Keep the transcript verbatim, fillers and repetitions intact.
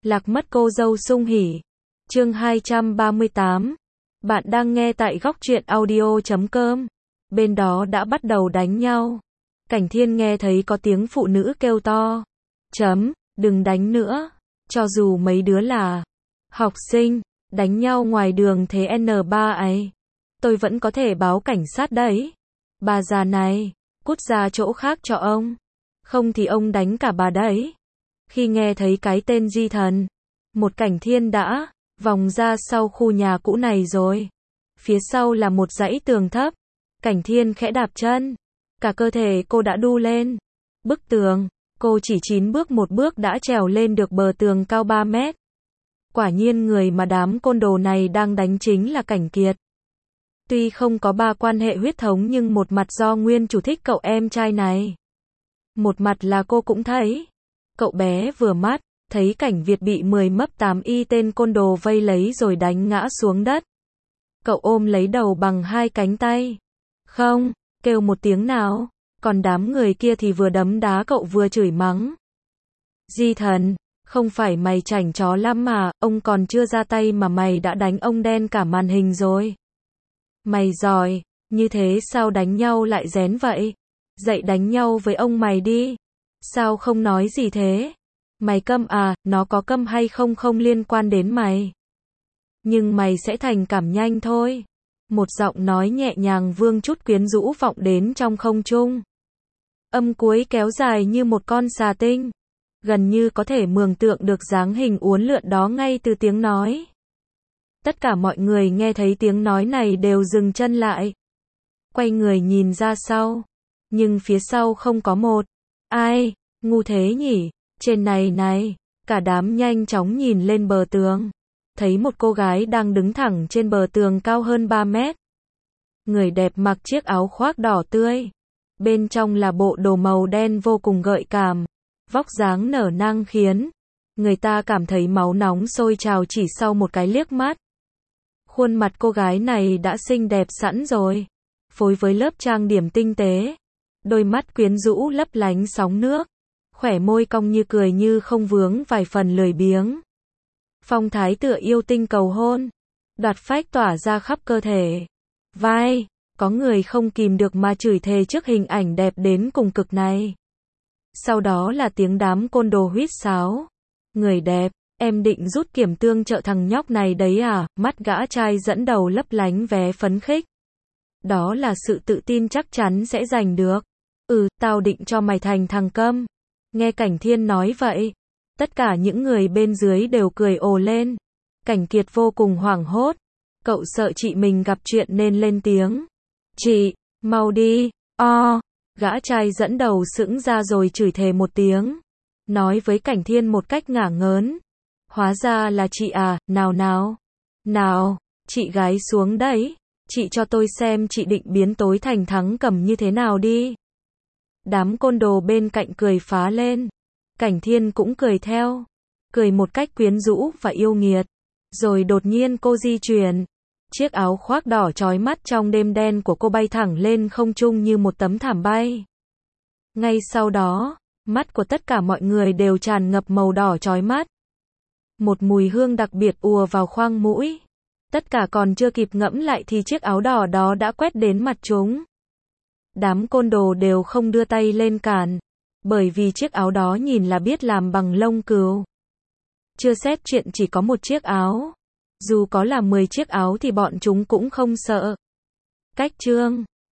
Lạc mất cô dâu sung hỉ. Chương hai trăm ba mươi tám. Bạn đang nghe tại góc truyện audio chấm com. Bên đó đã bắt đầu đánh nhau. Cảnh Thiên nghe thấy có tiếng phụ nữ kêu to. Chấm, đừng đánh nữa. Cho dù mấy đứa là học sinh, đánh nhau ngoài đường thế en ba ấy. Tôi vẫn có thể báo cảnh sát đấy. Bà già này, cút ra chỗ khác cho ông. Không thì ông đánh cả bà đấy. Khi nghe thấy cái tên Di Thần, một Cảnh Thiên đã vòng ra sau khu nhà cũ này rồi. Phía sau là một dãy tường thấp. Cảnh Thiên khẽ đạp chân. Cả cơ thể cô đã đu lên. Bức tường, cô chỉ chín bước một bước đã trèo lên được bờ tường cao ba mét. Quả nhiên người mà đám côn đồ này đang đánh chính là Cảnh Kiệt. Tuy không có ba quan hệ huyết thống nhưng một mặt do nguyên chủ thích cậu em trai này. Một mặt là cô cũng thấy. Cậu bé vừa mắt, thấy Cảnh Việt bị mười mấp tám y tên côn đồ vây lấy rồi đánh ngã xuống đất. Cậu ôm lấy đầu bằng hai cánh tay. Không, kêu một tiếng nào. Còn đám người kia thì vừa đấm đá cậu vừa chửi mắng. Di Thần, không phải mày chảnh chó lắm mà, ông còn chưa ra tay mà mày đã đánh ông đen cả màn hình rồi. Mày giỏi, như thế sao đánh nhau lại rén vậy? Dậy đánh nhau với ông mày đi. Sao không nói gì thế? Mày câm à, nó có câm hay không không liên quan đến mày. Nhưng mày sẽ thành cảm nhanh thôi. Một giọng nói nhẹ nhàng vương chút quyến rũ vọng đến trong không trung. Âm cuối kéo dài như một con xà tinh. Gần như có thể mường tượng được dáng hình uốn lượn đó ngay từ tiếng nói. Tất cả mọi người nghe thấy tiếng nói này đều dừng chân lại. Quay người nhìn ra sau. Nhưng phía sau không có một ai, ngu thế nhỉ, trên này này, cả đám nhanh chóng nhìn lên bờ tường. Thấy một cô gái đang đứng thẳng trên bờ tường cao hơn ba mét. Người đẹp mặc chiếc áo khoác đỏ tươi. Bên trong là bộ đồ màu đen vô cùng gợi cảm. Vóc dáng nở nang khiến người ta cảm thấy máu nóng sôi trào chỉ sau một cái liếc mắt. Khuôn mặt cô gái này đã xinh đẹp sẵn rồi. Phối với lớp trang điểm tinh tế. Đôi mắt quyến rũ lấp lánh sóng nước. Khỏe môi cong như cười như không vướng vài phần lười biếng. Phong thái tựa yêu tinh cầu hôn. Đoạt phách tỏa ra khắp cơ thể. Vai, có người không kìm được mà chửi thề trước hình ảnh đẹp đến cùng cực này. Sau đó là tiếng đám côn đồ huýt sáo. Người đẹp, em định rút kiểm tương trợ thằng nhóc này đấy à? Mắt gã trai dẫn đầu lấp lánh vé phấn khích. Đó là sự tự tin chắc chắn sẽ giành được. Ừ, tao định cho mày thành thằng câm. Nghe Cảnh Thiên nói vậy, tất cả những người bên dưới đều cười ồ lên. Cảnh Kiệt vô cùng hoảng hốt. Cậu sợ chị mình gặp chuyện nên lên tiếng. Chị, mau đi, o. Gã trai dẫn đầu sững ra rồi chửi thề một tiếng. Nói với Cảnh Thiên một cách ngả ngớn. Hóa ra là chị à, nào nào. Nào, chị gái xuống đấy. Chị cho tôi xem chị định biến tối thành thắng cầm như thế nào đi. Đám côn đồ bên cạnh cười phá lên. Cảnh Thiên cũng cười theo. Cười một cách quyến rũ và yêu nghiệt. Rồi đột nhiên cô di chuyển. Chiếc áo khoác đỏ chói mắt trong đêm đen của cô bay thẳng lên không trung như một tấm thảm bay. Ngay sau đó, mắt của tất cả mọi người đều tràn ngập màu đỏ chói mắt. Một mùi hương đặc biệt ùa vào khoang mũi. Tất cả còn chưa kịp ngẫm lại thì chiếc áo đỏ đó đã quét đến mặt chúng. Đám côn đồ đều không đưa tay lên cản. Bởi vì chiếc áo đó nhìn là biết làm bằng lông cừu. Chưa xét chuyện chỉ có một chiếc áo. Dù có là mười chiếc áo thì bọn chúng cũng không sợ. Cách chương